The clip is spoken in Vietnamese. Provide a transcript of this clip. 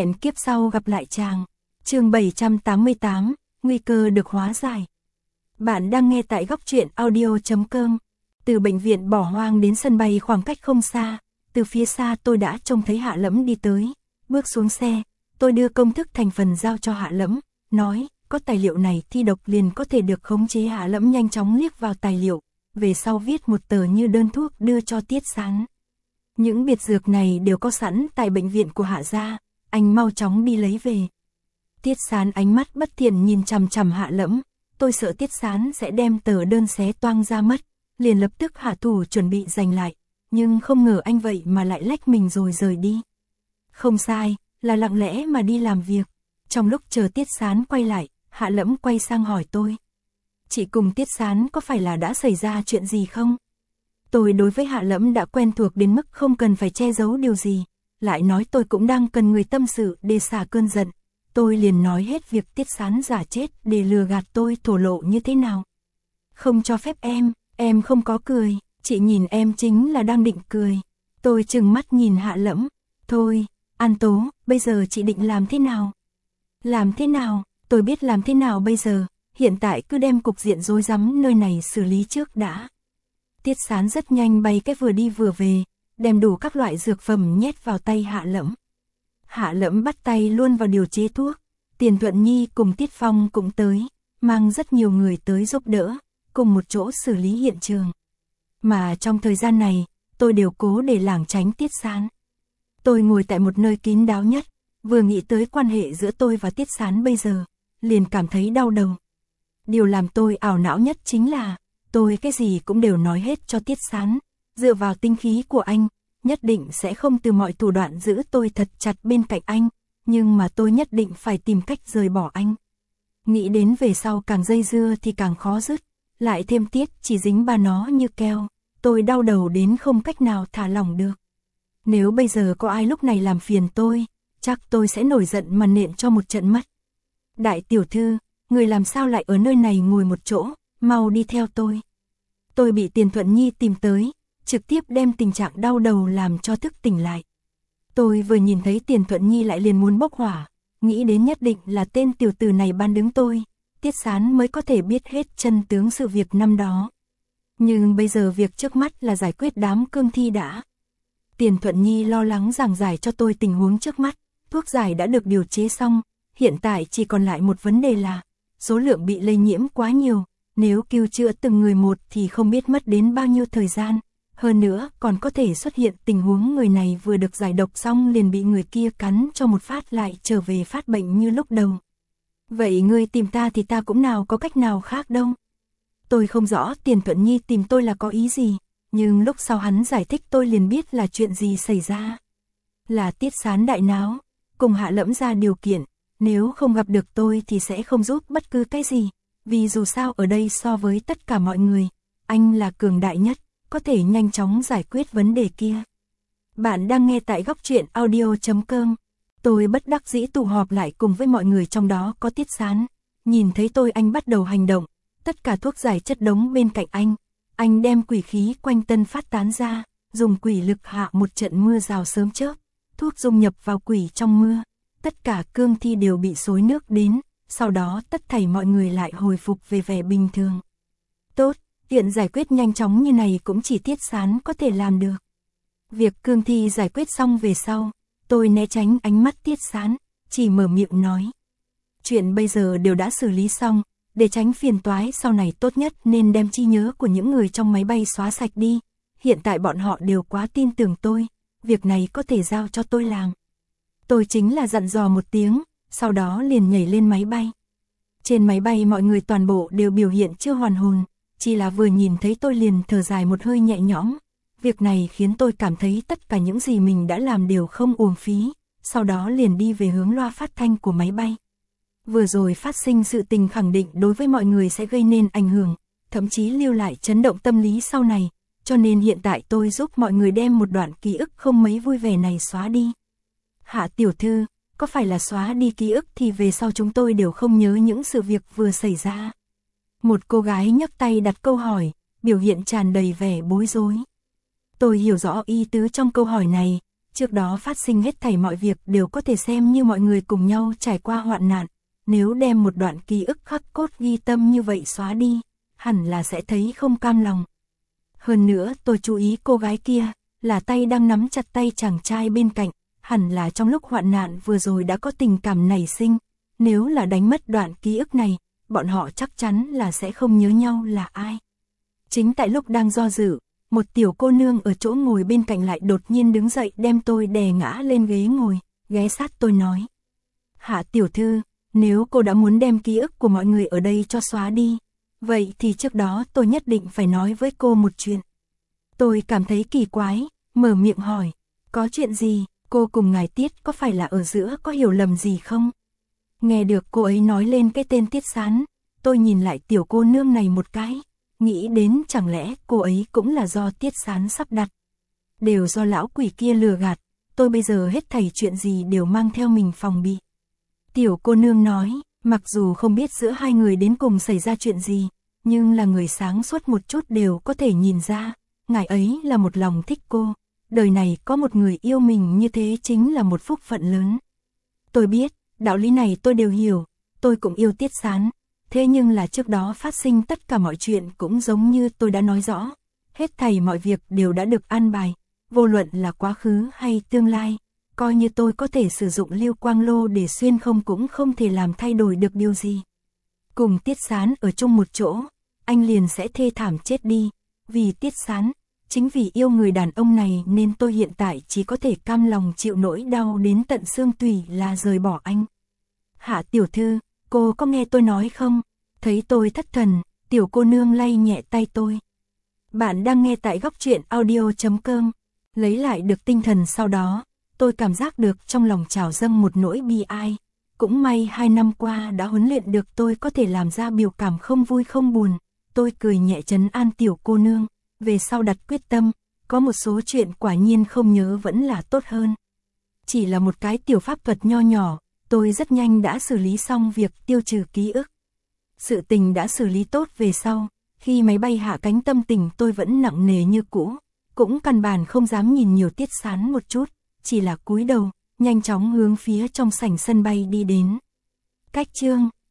Hẹn kiếp sau gặp lại chàng. Chương 788, nguy cơ được hóa giải. Bạn đang nghe tại góc truyện audio.com. Từ bệnh viện bỏ hoang đến sân bay khoảng cách không xa, từ phía xa tôi đã trông thấy Hạ Lẫm đi tới. Bước xuống xe, tôi đưa công thức thành phần giao cho Hạ Lẫm, nói, có tài liệu này thi độc liền có thể được khống chế. Hạ Lẫm nhanh chóng liếc vào tài liệu, về sau viết một tờ như đơn thuốc đưa cho Tiết Sán. Những biệt dược này đều có sẵn tại bệnh viện của Hạ gia, anh mau chóng đi lấy về. Tiết Sán ánh mắt bất thiện nhìn chằm chằm Hạ Lẫm, tôi sợ Tiết Sán sẽ đem tờ đơn xé toang ra mất, liền lập tức hạ thủ chuẩn bị giành lại, nhưng không ngờ anh vậy mà lại lách mình rồi rời đi. Không sai, là lặng lẽ mà đi làm việc. Trong lúc chờ Tiết Sán quay lại, Hạ Lẫm quay sang hỏi tôi. Chị cùng Tiết Sán có phải là đã xảy ra chuyện gì không? Tôi đối với Hạ Lẫm đã quen thuộc đến mức không cần phải che giấu điều gì, lại nói tôi cũng đang cần người tâm sự để xả cơn giận. Tôi liền nói hết việc Tiết Sán giả chết để lừa gạt tôi thổ lộ như thế nào. Không cho phép em không có cười, chị nhìn em chính là đang định cười. Tôi trừng mắt nhìn Hạ Lẫm, thôi, An Tố, bây giờ chị định làm thế nào? Làm thế nào? Tôi biết làm thế nào bây giờ, hiện tại cứ đem cục diện rối rắm nơi này xử lý trước đã. Tiết Sán rất nhanh bay cái vừa đi vừa về, đem đủ các loại dược phẩm nhét vào tay Hạ Lẫm. Hạ Lẫm bắt tay luôn vào điều chế thuốc, Tiền Thuận Nhi cùng Tiết Phong cũng tới, mang rất nhiều người tới giúp đỡ, cùng một chỗ xử lý hiện trường. Mà trong thời gian này, tôi đều cố để lảng tránh Tiết Sán. Tôi ngồi tại một nơi kín đáo nhất, vừa nghĩ tới quan hệ giữa tôi và Tiết Sán bây giờ, liền cảm thấy đau đầu. Điều làm tôi ảo não nhất chính là, tôi cái gì cũng đều nói hết cho Tiết Sán, dựa vào tinh khí của anh, nhất định sẽ không từ mọi thủ đoạn giữ tôi thật chặt bên cạnh anh, nhưng mà tôi nhất định phải tìm cách rời bỏ anh. Nghĩ đến về sau càng dây dưa thì càng khó dứt, lại thêm Tiết chỉ dính ba nó như keo, tôi đau đầu đến không cách nào thả lỏng được. Nếu bây giờ có ai lúc này làm phiền tôi, chắc tôi sẽ nổi giận mà nện cho một trận mất. Đại tiểu thư, người làm sao lại ở nơi này ngồi một chỗ, mau đi theo tôi. Tôi bị Tiền Thuận Nhi tìm tới, trực tiếp đem tình trạng đau đầu làm cho thức tỉnh lại. Tôi vừa nhìn thấy Tiền Thuận Nhi lại liền muốn bốc hỏa, nghĩ đến nhất định là tên tiểu tử này ban đứng tôi, Tiết Sán mới có thể biết hết chân tướng sự việc năm đó. Nhưng bây giờ việc trước mắt là giải quyết đám cương thi đã. Tiền Thuận Nhi lo lắng giảng giải cho tôi tình huống trước mắt, thuốc giải đã được điều chế xong, hiện tại chỉ còn lại một vấn đề là, số lượng bị lây nhiễm quá nhiều, nếu cứu chữa từng người một thì không biết mất đến bao nhiêu thời gian, hơn nữa còn có thể xuất hiện tình huống người này vừa được giải độc xong liền bị người kia cắn cho một phát lại trở về phát bệnh như lúc đầu. Vậy ngươi tìm ta thì ta cũng nào có cách nào khác đâu. Tôi không rõ Tiền Thuận Nhi tìm tôi là có ý gì, nhưng lúc sau hắn giải thích tôi liền biết là chuyện gì xảy ra. Là Tiết Sán đại náo, cùng Hạ Lẫm ra điều kiện, nếu không gặp được tôi thì sẽ không giúp bất cứ cái gì, vì dù sao ở đây so với tất cả mọi người, anh là cường đại nhất, có thể nhanh chóng giải quyết vấn đề kia. Bạn đang nghe tại góc truyện audio.com. Tôi bất đắc dĩ tụ họp lại cùng với mọi người, trong đó có Tiết Sán. Nhìn thấy tôi anh bắt đầu hành động, tất cả thuốc giải chất đống bên cạnh anh đem quỷ khí quanh tân phát tán ra, dùng quỷ lực hạ một trận mưa rào sớm chớp, thuốc dung nhập vào quỷ trong mưa, tất cả cương thi đều bị xối nước đến, sau đó tất thảy mọi người lại hồi phục về vẻ bình thường. Tốt, chuyện giải quyết nhanh chóng như này cũng chỉ Tiết Sán có thể làm được. Việc cương thi giải quyết xong về sau, tôi né tránh ánh mắt Tiết Sán, chỉ mở miệng nói. Chuyện bây giờ đều đã xử lý xong, để tránh phiền toái sau này tốt nhất nên đem trí nhớ của những người trong máy bay xóa sạch đi. Hiện tại bọn họ đều quá tin tưởng tôi, việc này có thể giao cho tôi làm. Tôi chính là dặn dò một tiếng, sau đó liền nhảy lên máy bay. Trên máy bay mọi người toàn bộ đều biểu hiện chưa hoàn hồn, chỉ là vừa nhìn thấy tôi liền thở dài một hơi nhẹ nhõm. Việc này khiến tôi cảm thấy tất cả những gì mình đã làm đều không uổng phí, sau đó liền đi về hướng loa phát thanh của máy bay. Vừa rồi phát sinh sự tình khẳng định đối với mọi người sẽ gây nên ảnh hưởng, thậm chí lưu lại chấn động tâm lý sau này, cho nên hiện tại tôi giúp mọi người đem một đoạn ký ức không mấy vui vẻ này xóa đi. Hạ tiểu thư, có phải là xóa đi ký ức thì về sau chúng tôi đều không nhớ những sự việc vừa xảy ra? Một cô gái nhấc tay đặt câu hỏi, biểu hiện tràn đầy vẻ bối rối. Tôi hiểu rõ ý tứ trong câu hỏi này, Trước đó phát sinh hết thảy mọi việc đều có thể xem như mọi người cùng nhau trải qua hoạn nạn. Nếu đem một đoạn ký ức khắc cốt ghi tâm như vậy xóa đi, hẳn là sẽ thấy không cam lòng. Hơn nữa tôi chú ý cô gái kia, là tay đang nắm chặt tay chàng trai bên cạnh, hẳn là trong lúc hoạn nạn vừa rồi đã có tình cảm nảy sinh. Nếu là đánh mất đoạn ký ức này, bọn họ chắc chắn là sẽ không nhớ nhau là ai. Chính tại lúc đang do dự, một tiểu cô nương ở chỗ ngồi bên cạnh lại đột nhiên đứng dậy đem tôi đè ngã lên ghế ngồi, ghé sát tôi nói. Hạ tiểu thư, nếu cô đã muốn đem ký ức của mọi người ở đây cho xóa đi, vậy thì trước đó tôi nhất định phải nói với cô một chuyện. Tôi cảm thấy kỳ quái, mở miệng hỏi, có chuyện gì, cô cùng ngài Tiết có phải là ở giữa có hiểu lầm gì không? Nghe được cô ấy nói lên cái tên Tiết Sán, tôi nhìn lại tiểu cô nương này một cái, nghĩ đến chẳng lẽ cô ấy cũng là do Tiết Sán sắp đặt. Đều do lão quỷ kia lừa gạt, tôi bây giờ hết thảy chuyện gì đều mang theo mình phòng bị. Tiểu cô nương nói, mặc dù không biết giữa hai người đến cùng xảy ra chuyện gì, nhưng là người sáng suốt một chút đều có thể nhìn ra, ngài ấy là một lòng thích cô, đời này có một người yêu mình như thế chính là một phúc phận lớn. Tôi biết, đạo lý này tôi đều hiểu, tôi cũng yêu Tiết Sán, thế nhưng là trước đó phát sinh tất cả mọi chuyện cũng giống như tôi đã nói rõ, hết thảy mọi việc đều đã được an bài, vô luận là quá khứ hay tương lai, coi như tôi có thể sử dụng lưu quang lô để xuyên không cũng không thể làm thay đổi được điều gì. Cùng Tiết Sán ở chung một chỗ, anh liền sẽ thê thảm chết đi, vì Tiết Sán, chính vì yêu người đàn ông này nên tôi hiện tại chỉ có thể cam lòng chịu nỗi đau đến tận xương tủy là rời bỏ anh. Hạ tiểu thư, cô có nghe tôi nói không? Thấy tôi thất thần, tiểu cô nương lay nhẹ tay tôi. Bạn đang nghe tại góc truyện audio.com. Lấy lại được tinh thần sau đó, tôi cảm giác được trong lòng trào dâng một nỗi bi ai. Cũng may 2 năm qua đã huấn luyện được tôi có thể làm ra biểu cảm không vui không buồn. Tôi cười nhẹ trấn an tiểu cô nương, về sau đặt quyết tâm, có một số chuyện quả nhiên không nhớ vẫn là tốt hơn. Chỉ là một cái tiểu pháp thuật nho nhỏ, tôi rất nhanh đã xử lý xong việc tiêu trừ ký ức. Sự tình đã xử lý tốt về sau, khi máy bay hạ cánh tâm tình tôi vẫn nặng nề như cũ, cũng căn bản không dám nhìn nhiều Tiết Sán một chút, chỉ là cúi đầu, nhanh chóng hướng phía trong sảnh sân bay đi đến. Cách chương